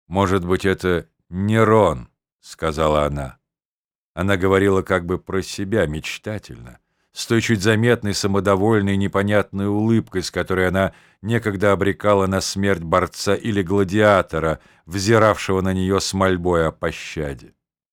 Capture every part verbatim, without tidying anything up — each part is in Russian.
«Может быть, это Нерон», — сказала она. Она говорила как бы про себя мечтательно, с той чуть заметной самодовольной непонятной улыбкой, с которой она некогда обрекала на смерть борца или гладиатора, взиравшего на нее с мольбой о пощаде.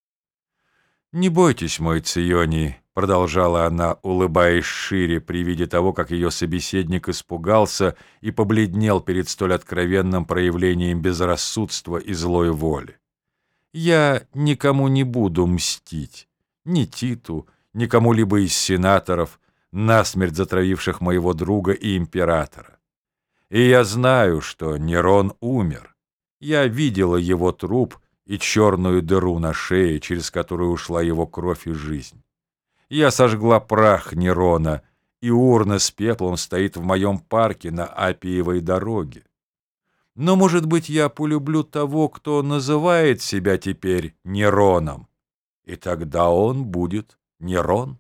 «Не бойтесь, мой Ционий», — продолжала она, улыбаясь шире при виде того, как ее собеседник испугался и побледнел перед столь откровенным проявлением безрассудства и злой воли. «Я никому не буду мстить, ни Титу, ни кому-либо из сенаторов, насмерть затравивших моего друга и императора. И я знаю, что Нерон умер. Я видела его труп и черную дыру на шее, через которую ушла его кровь и жизнь. Я сожгла прах Нерона, и урна с пеплом стоит в моем парке на Аппиевой дороге. Но, может быть, я полюблю того, кто называет себя теперь Нероном, и тогда он будет Нерон».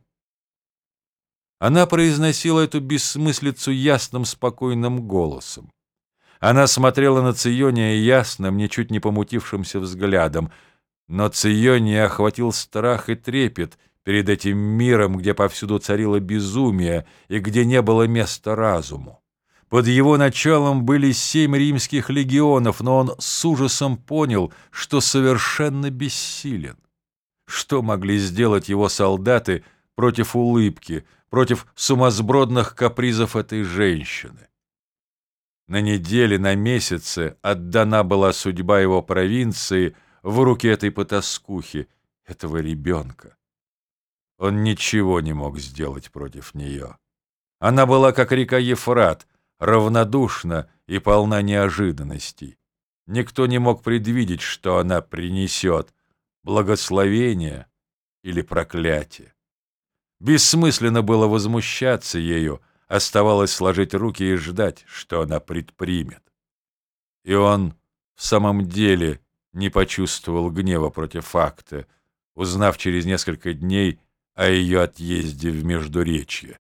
Она произносила эту бессмыслицу ясным, спокойным голосом. Она смотрела на Циония ясным, ничуть не помутившимся взглядом, но Циония охватил страх и трепет перед этим миром, где повсюду царило безумие и где не было места разуму. Под его началом были семь римских легионов, но он с ужасом понял, что совершенно бессилен. Что могли сделать его солдаты против улыбки, против сумасбродных капризов этой женщины? На неделе, на месяцы отдана была судьба его провинции в руки этой потаскухи, этого ребенка. Он ничего не мог сделать против нее. Она была, как река Ефрат, равнодушна и полна неожиданностей. Никто не мог предвидеть, что она принесет, благословение или проклятие. Бессмысленно было возмущаться ею, оставалось сложить руки и ждать, что она предпримет. И он в самом деле не почувствовал гнева против Акты, узнав через несколько дней о ее отъезде в Междуречье.